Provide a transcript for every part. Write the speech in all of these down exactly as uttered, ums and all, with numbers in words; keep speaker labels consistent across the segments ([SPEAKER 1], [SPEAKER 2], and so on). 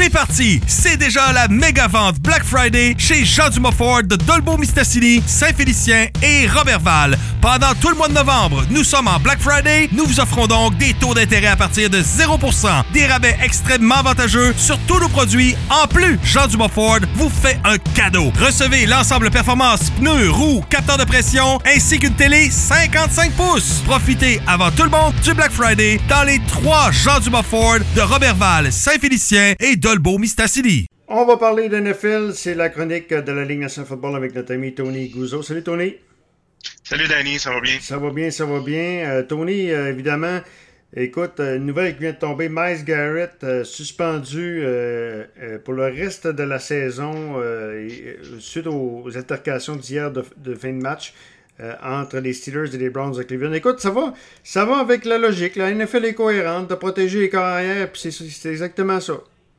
[SPEAKER 1] C'est parti! C'est déjà la méga vente Black Friday chez Jean Dumas Ford de Dolbeau-Mistassini, Saint-Félicien et Robertval. Pendant tout le mois de novembre, nous sommes en Black Friday. Nous vous offrons donc des taux d'intérêt à partir de zéro pour cent, des rabais extrêmement avantageux sur tous nos produits. En plus, Jean Dumas Ford vous fait un cadeau. Recevez l'ensemble performance, pneus, roues, capteur de pression, ainsi qu'une télé cinquante-cinq pouces. Profitez avant tout le monde du Black Friday dans les trois Jean Dumas Ford de Robertval, Saint-Félicien et Dolbeau-Mistassini.
[SPEAKER 2] On va parler de N F L. C'est la chronique de la Ligue nationale de football avec notre ami Tony Guzzo. Salut Tony.
[SPEAKER 3] Salut Danny, ça va bien?
[SPEAKER 2] Ça va bien, ça va bien. Euh, Tony, euh, évidemment, écoute, une nouvelle qui vient de tomber, Myles Garrett euh, suspendu euh, euh, pour le reste de la saison euh, et, euh, suite aux, aux altercations d'hier de, de fin de match euh, entre les Steelers et les Browns de Cleveland. Écoute, ça va, ça va avec la logique. La N F L est cohérente, de protéger les carrières, puis c'est, c'est exactement ça.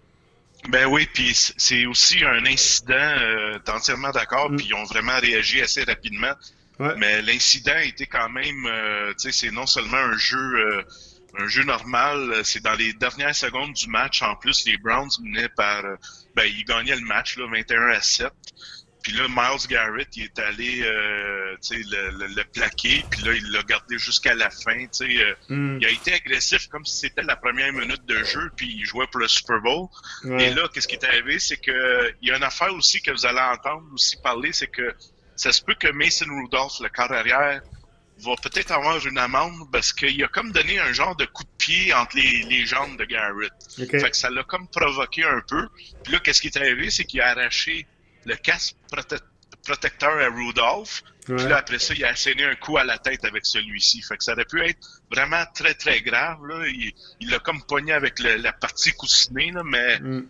[SPEAKER 3] Ben oui, puis c'est aussi un incident, euh, t'es entièrement d'accord, mm. puis ils ont vraiment réagi assez rapidement. Ouais. Mais l'incident était quand même, euh, tu sais, c'est non seulement un jeu, euh, un jeu normal, c'est dans les dernières secondes du match. En plus, les Browns menaient par, euh, ben ils gagnaient le match là, vingt et un à sept. Puis là, Myles Garrett, il est allé, euh, tu sais, le, le, le plaquer. Puis là, il l'a gardé jusqu'à la fin. Tu sais, euh, mm. il a été agressif comme si c'était la première minute de jeu. Puis il jouait pour le Super Bowl. Ouais. Et là, qu'est-ce qui est arrivé, c'est que il y a une affaire aussi que vous allez entendre aussi parler, c'est que ça se peut que Mason Rudolph, le quart arrière, va peut-être avoir une amende parce qu'il a comme donné un genre de coup de pied entre les, les jambes de Garrett. Okay. Fait que ça l'a comme provoqué un peu. Puis là, qu'est-ce qui est arrivé, c'est qu'il a arraché le casque prote- protecteur à Rudolph. Ouais. Puis là, après ça, il a asséné un coup à la tête avec celui-ci. Fait que ça aurait pu être vraiment très, très grave. Là. Il, il l'a comme pogné avec le, la partie coussinée, là, mais... Mm.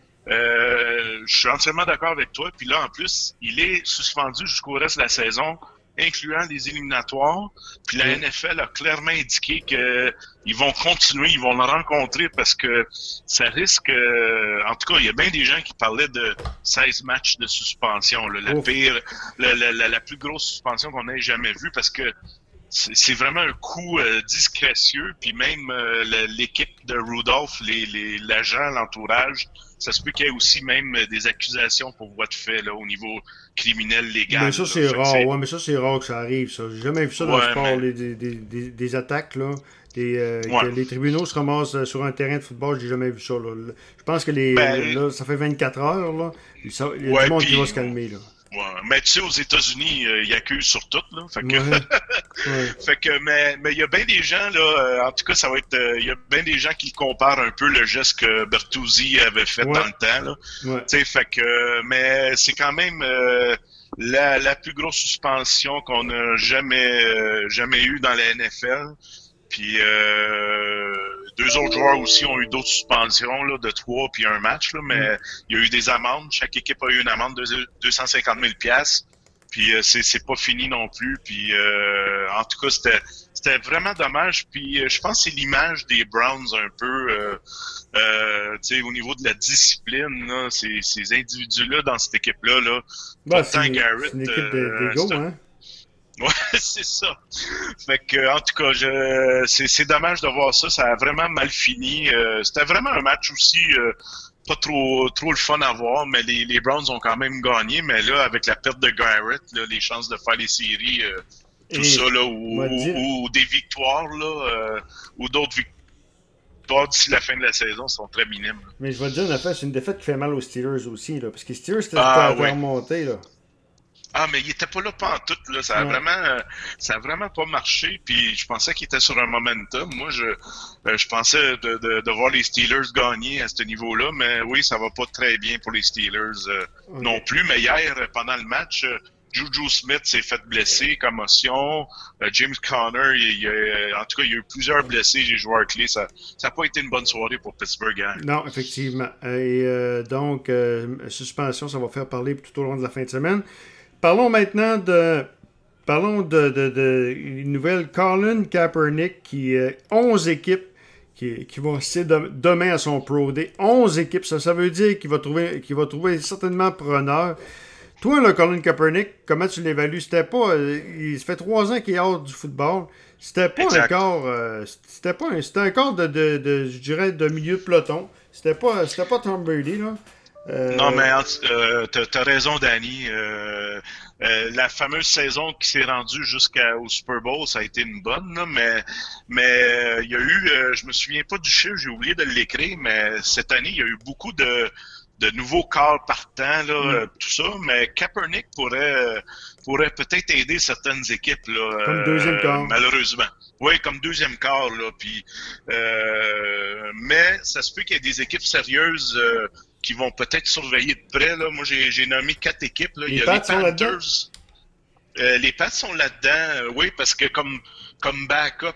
[SPEAKER 3] Euh, je suis entièrement d'accord avec toi. Puis là, en plus, il est suspendu jusqu'au reste de la saison, incluant les éliminatoires. Puis la N F L a clairement indiqué qu'ils vont continuer, ils vont le rencontrer parce que ça risque... Euh, en tout cas, il y a bien des gens qui parlaient de seize matchs de suspension. Là, la pire, la, la, la, la plus grosse suspension qu'on ait jamais vue parce que c'est, c'est vraiment un coup euh, disgracieux. Puis même euh, l'équipe de Rudolph, les, les, l'agent, l'entourage... Ça se peut qu'il y ait aussi même des accusations pour voie de fait là, au niveau criminel, légal.
[SPEAKER 2] Mais ça, c'est là. rare. C'est... Ouais, mais ça, c'est rare que ça arrive. Ça. J'ai jamais vu ça dans ouais, le sport, mais... des, des, des, des attaques. Là. Des, euh, ouais. Que les tribunaux se ramassent sur un terrain de football. J'ai jamais vu ça. Là. Je pense que les, ben, là, ça fait vingt-quatre heures. Là. Il y a ouais, du monde pis... qui va se calmer. Là.
[SPEAKER 3] Ouais. Mais tu sais, aux États-Unis, euh, ils accusent sur tout, là. Fait que, ouais. ouais. fait que mais, mais il y a bien des gens, là, euh, en tout cas, ça va être, il euh, y a bien des gens qui comparent un peu le geste que Bertuzzi avait fait ouais. dans le temps, là. Ouais. Tu sais, fait que, mais c'est quand même euh, la, la plus grosse suspension qu'on a jamais, euh, jamais eue dans la N F L. Puis euh, deux autres joueurs aussi ont eu d'autres suspensions là, de trois puis un match, là, mais mm. il y a eu des amendes. Chaque équipe a eu une amende de deux cent cinquante mille dollars. Puis euh, c'est, c'est pas fini non plus. Puis euh, en tout cas, c'était, c'était vraiment dommage. Puis euh, je pense que c'est l'image des Browns un peu euh, euh, tu sais, au niveau de la discipline, là, ces, ces individus-là dans cette équipe-là. Là,
[SPEAKER 2] bah, c'est, une, Garrett, c'est une équipe euh, d'ego, hein?
[SPEAKER 3] Ouais, c'est ça. Fait que, en tout cas, je, c'est, c'est dommage de voir ça. Ça a vraiment mal fini. Euh, c'était vraiment un match aussi euh, pas trop trop le fun à voir, mais les, les Browns ont quand même gagné. Mais là, avec la perte de Garrett, là, les chances de faire les séries, euh, tout Et ça, là, ou, ou, ou des victoires, là, euh, ou d'autres victoires d'ici la fin de la saison sont très minimes.
[SPEAKER 2] Mais je vais te dire, en fait, c'est une défaite qui fait mal aux Steelers aussi, là, parce que les Steelers, c'était ah, à ouais. remonter, là.
[SPEAKER 3] Ah, mais il était pas là pantoute, là. Ça a ouais. vraiment, ça a vraiment pas marché. Puis je pensais qu'il était sur un momentum. Moi, je, euh, je pensais de, de, de voir les Steelers gagner à ce niveau-là. Mais oui, ça va pas très bien pour les Steelers euh, okay. non plus. Mais hier, pendant le match, euh, Juju Smith s'est fait blesser, commotion. Euh, James Conner, il, il, euh, en tout cas, il y a eu plusieurs blessés, les joueurs clés. Ça n'a pas été une bonne soirée pour Pittsburgh hier.
[SPEAKER 2] Non, effectivement. Et euh, donc, euh, suspension, ça va faire parler tout au long de la fin de semaine. Parlons maintenant de parlons de, de, de une nouvelle Colin Kaepernick qui euh, onze équipes qui, qui vont assister de, demain à son Pro Day. onze équipes, ça, ça veut dire qu'il va trouver qu'il va trouver certainement preneur. Toi, là, Colin Kaepernick, comment tu l'évalues? C'était pas. Euh, il ça fait trois ans qu'il est hors du football. C'était pas exact. un corps. Euh, c'était pas un. C'était un corps de, de, de, je dirais, de milieu de peloton. C'était pas, c'était pas Tom Brady, là.
[SPEAKER 3] Euh... Non, mais euh, t'as, t'as raison, Danny. Euh, euh, la fameuse saison qui s'est rendue jusqu'au Super Bowl, ça a été une bonne, là, mais mais il euh, y a eu, euh, je me souviens pas du chiffre, j'ai oublié de l'écrire, mais cette année, il y a eu beaucoup de de nouveaux corps partants, là, mm. euh, tout ça, mais Kaepernick pourrait euh, pourrait peut-être aider certaines équipes, là,
[SPEAKER 2] comme deuxième
[SPEAKER 3] euh,
[SPEAKER 2] quart.
[SPEAKER 3] Malheureusement. Oui, comme deuxième quart, là, puis euh, mais ça se peut qu'il y ait des équipes sérieuses euh, qui vont peut-être surveiller de près, là. Moi, j'ai, j'ai nommé quatre équipes, là.
[SPEAKER 2] Les
[SPEAKER 3] il y a
[SPEAKER 2] Pats
[SPEAKER 3] les Panthers. Euh, les Pats sont là-dedans, euh, oui, parce que comme comme backup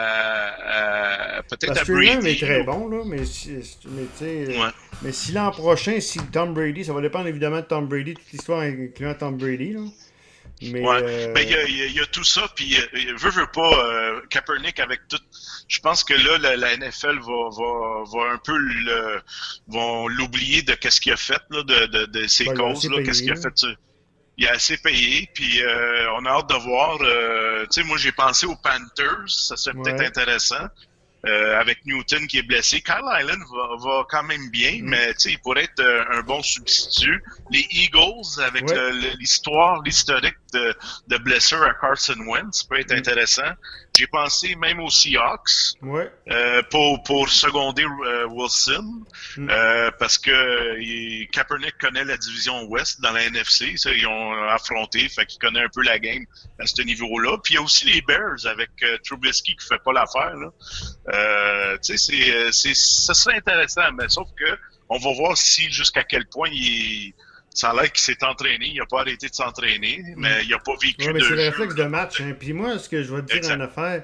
[SPEAKER 3] à, à peut-être
[SPEAKER 2] parce
[SPEAKER 3] à Brady.
[SPEAKER 2] Parce que est très bon, là, mais, si, mais tu sais, ouais. mais si l'an prochain, si Tom Brady, ça va dépendre évidemment de Tom Brady, toute l'histoire incluant Tom Brady, là. Mais
[SPEAKER 3] ouais,
[SPEAKER 2] euh...
[SPEAKER 3] ben il y a, y, a, y a tout ça, puis euh, veut veut pas euh, Kaepernick avec tout. Je pense que là la, la N F L va va va un peu le vont l'oublier de qu'est-ce qu'il a fait là, de de, de ses ben, causes là, qu'est-ce qu'il a fait. Tu, il a assez payé, puis euh, on a hâte de voir. Euh, tu sais, moi j'ai pensé aux Panthers, ça serait ouais. peut-être intéressant. Euh, avec Newton qui est blessé. Kyle Allen va, va quand même bien, mm. mais il pourrait être euh, un bon substitut. Les Eagles, avec ouais. le, le, l'histoire, l'historique de, de blessure à Carson Wentz, peut être mm. intéressant. J'ai pensé même aux Seahawks
[SPEAKER 2] ouais.
[SPEAKER 3] euh, pour, pour seconder euh, Wilson, mm. euh, parce que il, Kaepernick connaît la division Ouest dans la N F C. Ça, ils ont affronté, fait qu'il connaît un peu la game à ce niveau-là. Puis il y a aussi les Bears avec euh, Trubisky qui fait pas l'affaire, là. Euh, tu sais, c'est, c'est, ça serait intéressant, mais sauf que on va voir si jusqu'à quel point il, ça a l'air qu'il s'est entraîné, il n'a pas arrêté de s'entraîner, mais il n'a pas vécu
[SPEAKER 2] ouais, mais
[SPEAKER 3] de
[SPEAKER 2] c'est
[SPEAKER 3] jeu.
[SPEAKER 2] le réflexe de match. Hein. Puis moi, ce que je vais te dire exact. En affaire,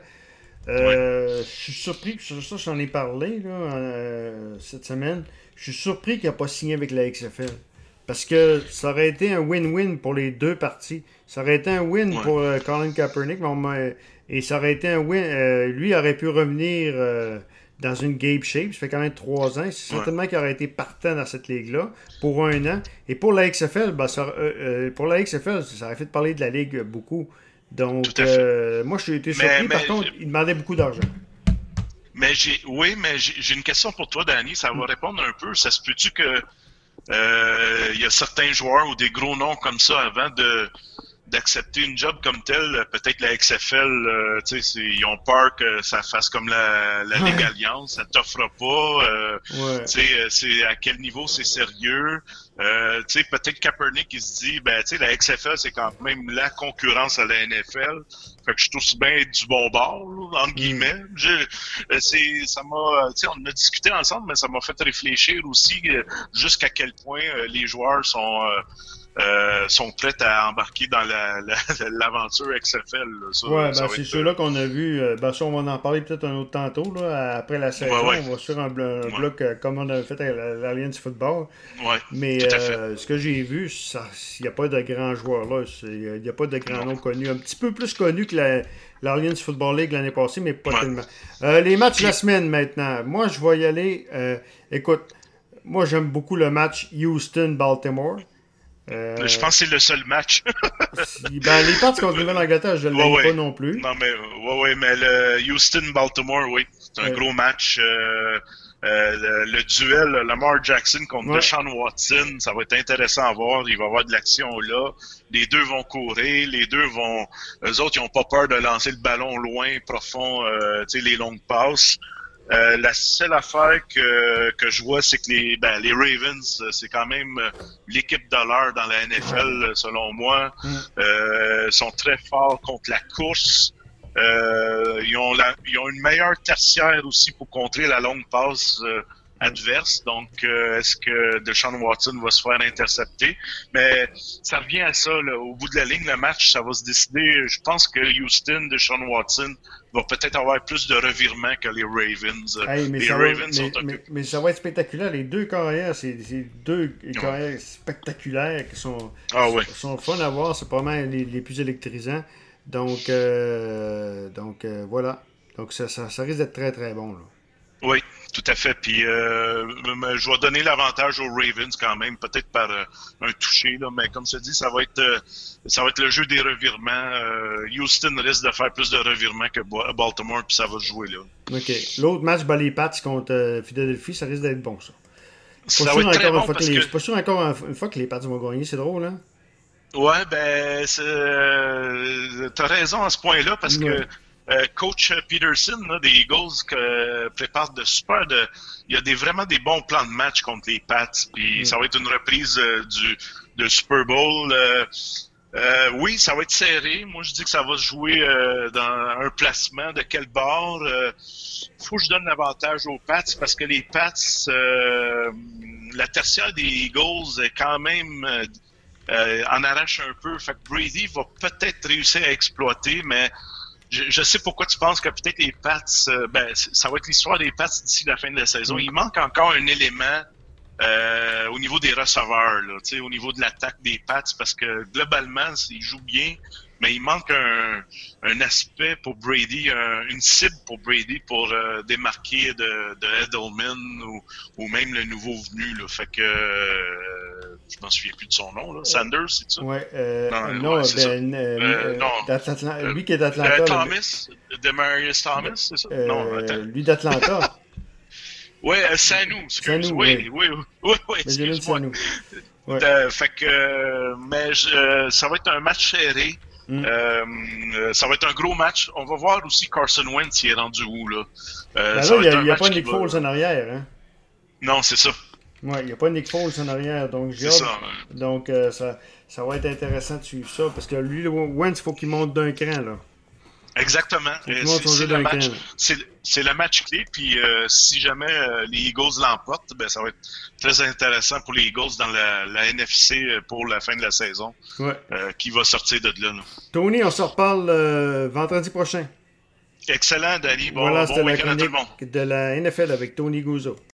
[SPEAKER 2] euh, ouais. je suis surpris, sur ça j'en ai parlé là, euh, cette semaine, je suis surpris qu'il n'a pas signé avec la X F L. Parce que ça aurait été un win-win pour les deux parties. Ça aurait été un win ouais. pour euh, Colin Kaepernick, mais on m'a... Et ça aurait été un win. Euh, lui aurait pu revenir euh, dans une Gabe shape. Ça fait quand même trois ans. C'est ouais. certainement qu'il aurait été partant dans cette ligue-là pour un an. Et pour la X F L, ben, ça, euh, euh, pour la X F L, ça aurait fait parler de la ligue beaucoup. Donc, euh, moi, je suis été surpris. Mais, Par mais, contre, il demandait beaucoup d'argent.
[SPEAKER 3] Mais j'ai, oui, mais j'ai, j'ai une question pour toi, Danny. Ça va mm. répondre un peu. Ça se peut-tu que euh, il y a certains joueurs ou des gros noms comme ça avant de d'accepter une job comme telle, peut-être la X F L, euh, tu sais, ils ont peur que ça fasse comme la, la Ligue ouais. Alliance, ça t'offre pas, euh, ouais. tu sais, c'est à quel niveau c'est sérieux, euh, tu sais, peut-être Kaepernick, il se dit, ben, tu sais, la X F L, c'est quand même la concurrence à la N F L, fait que je suis aussi bien du bon bord, là, entre guillemets, mm. je, c'est, ça m'a, tu sais, on a discuté ensemble, mais ça m'a fait réfléchir aussi euh, jusqu'à quel point euh, les joueurs sont... Euh, Euh, sont prêts à embarquer dans la, la, l'aventure X F L. Là. Ça,
[SPEAKER 2] ouais,
[SPEAKER 3] ça
[SPEAKER 2] ben c'est ceux-là euh... qu'on a vu. Euh, ben ça, on va en parler peut-être un autre tantôt. Là, après la saison, ouais, ouais. on va sur un, blo- un ouais. bloc euh, comme on a fait avec l'Alliance Football.
[SPEAKER 3] Ouais,
[SPEAKER 2] mais euh, ce que j'ai vu, il n'y a pas de grands joueurs là. Il n'y a pas de grands noms connus. Un petit peu plus connus que la, l'Alliance Football League l'année passée, mais pas ouais. tellement. Euh, les matchs de la semaine maintenant. Moi, je vais y aller. Euh, écoute, moi, j'aime beaucoup le match Houston-Baltimore.
[SPEAKER 3] Euh... Je pense que c'est le seul match.
[SPEAKER 2] si, ben, les Pats contre Nouvelle-Angleterre, je ne l'aime
[SPEAKER 3] ouais,
[SPEAKER 2] pas
[SPEAKER 3] ouais.
[SPEAKER 2] non plus.
[SPEAKER 3] Non, mais, ouais, ouais, mais le Houston-Baltimore, oui. C'est un ouais. gros match. Euh, euh, le, le duel Lamar Jackson contre ouais. Deshaun Watson, ça va être intéressant à voir. Il va y avoir de l'action là. Les deux vont courir. Les deux vont... Eux autres, ils n'ont pas peur de lancer le ballon loin, profond, euh, tu sais, les longues passes. Euh, la seule affaire que, que je vois, c'est que les, ben, les Ravens, c'est quand même l'équipe de l'heure dans la N F L, selon moi. Mm. Euh, sont très forts contre la course. Euh, ils, ont la, ils ont une meilleure tertiaire aussi pour contrer la longue passe euh, adverse. Donc, euh, est-ce que Deshaun Watson va se faire intercepter? Mais ça revient à ça. Là. Au bout de la ligne, le match, ça va se décider. Je pense que Houston, Deshaun Watson va peut-être avoir plus de revirements que les Ravens.
[SPEAKER 2] Hey, mais,
[SPEAKER 3] les
[SPEAKER 2] ça
[SPEAKER 3] Ravens
[SPEAKER 2] va,
[SPEAKER 3] sont
[SPEAKER 2] mais,
[SPEAKER 3] un
[SPEAKER 2] mais,
[SPEAKER 3] peu...
[SPEAKER 2] mais ça va être spectaculaire. Les deux carrières, c'est, c'est deux carrières ouais. spectaculaires qui sont,
[SPEAKER 3] ah, ouais.
[SPEAKER 2] sont fun à voir. C'est probablement les, les plus électrisants. Donc, euh, donc euh, voilà. Donc, ça, ça, ça risque d'être très, très bon. Là.
[SPEAKER 3] Oui, Tout à fait. Puis euh, je vais donner l'avantage aux Ravens quand même, peut-être par euh, un toucher, là, mais comme je te dis, ça va être euh, ça va être le jeu des revirements. Euh, Houston risque de faire plus de revirements que Baltimore, puis ça va se jouer là.
[SPEAKER 2] OK. L'autre match, ben, les Pats contre euh, Philadelphie, ça risque d'être bon, ça.
[SPEAKER 3] Ça va être très bon parce
[SPEAKER 2] les...
[SPEAKER 3] que...
[SPEAKER 2] C'est pas sûr encore une fois que les Pats vont gagner, c'est drôle, hein?
[SPEAKER 3] Ouais, ben, c'est... Euh, t'as raison à ce point-là, parce ouais. que Euh, coach Peterson là, des Eagles que, prépare de super de il y a des vraiment des bons plans de match contre les Pats, puis mm. ça va être une reprise euh, du de Super Bowl. Euh, euh, oui, ça va être serré. Moi, je dis que ça va se jouer euh, dans un placement de quel bord. Euh, faut que je donne l'avantage aux Pats parce que les Pats, euh, la tertiaire des Eagles est quand même euh, euh, en arrache un peu. Fait que Brady va peut-être réussir à exploiter, mais Je, je sais pourquoi tu penses que peut-être les Pats, euh, ben, ça va être l'histoire des Pats d'ici la fin de la saison. Il manque encore un élément euh, au niveau des receveurs, là, au niveau de l'attaque des Pats, parce que globalement, ils jouent bien, mais il manque un, un aspect pour Brady, un, une cible pour Brady pour euh, démarquer de, de Edelman ou, ou même le nouveau venu. Là. Fait que euh, je m'en souviens plus de son nom. Là. Sanders, c'est ça?
[SPEAKER 2] Ouais, euh, non,
[SPEAKER 3] non
[SPEAKER 2] ouais,
[SPEAKER 3] c'est
[SPEAKER 2] ben,
[SPEAKER 3] ça.
[SPEAKER 2] Euh,
[SPEAKER 3] euh, non.
[SPEAKER 2] Euh, lui qui est d'Atlanta.
[SPEAKER 3] Euh, Thomas, Demarius Thomas, c'est ça?
[SPEAKER 2] Euh,
[SPEAKER 3] non, attends.
[SPEAKER 2] Lui d'Atlanta.
[SPEAKER 3] Oui, euh, Sanou, excuse.
[SPEAKER 2] Sanou,
[SPEAKER 3] oui, oui, oui, oui, oui excuse-moi. Ouais. Euh, fait que, euh, mais euh, ça va être un match serré. Mm. Euh, ça va être un gros match. On va voir aussi Carson Wentz qui est rendu où, là.
[SPEAKER 2] Euh, ben là, il n'y a, a pas Nick Foles va... en arrière, hein?
[SPEAKER 3] Non, c'est ça.
[SPEAKER 2] Ouais, il n'y a pas Nick Foles en arrière, donc j'ai hâte. Ça, ouais. Donc, euh, ça, ça va être intéressant de suivre ça, parce que lui, Wentz, il faut qu'il monte d'un cran, là.
[SPEAKER 3] Exactement. C'est, c'est, le match, c'est, c'est le match clé. Puis euh, si jamais euh, les Eagles l'emportent, ben, ça va être très intéressant pour les Eagles dans la, la N F C pour la fin de la saison.
[SPEAKER 2] Ouais.
[SPEAKER 3] Euh, qui va sortir de là. là.
[SPEAKER 2] Tony, on se reparle euh, vendredi prochain.
[SPEAKER 3] Excellent, Danny. Bon,
[SPEAKER 2] voilà,
[SPEAKER 3] bon week-end à tout le monde.
[SPEAKER 2] De la N F L avec Tony Guzzo.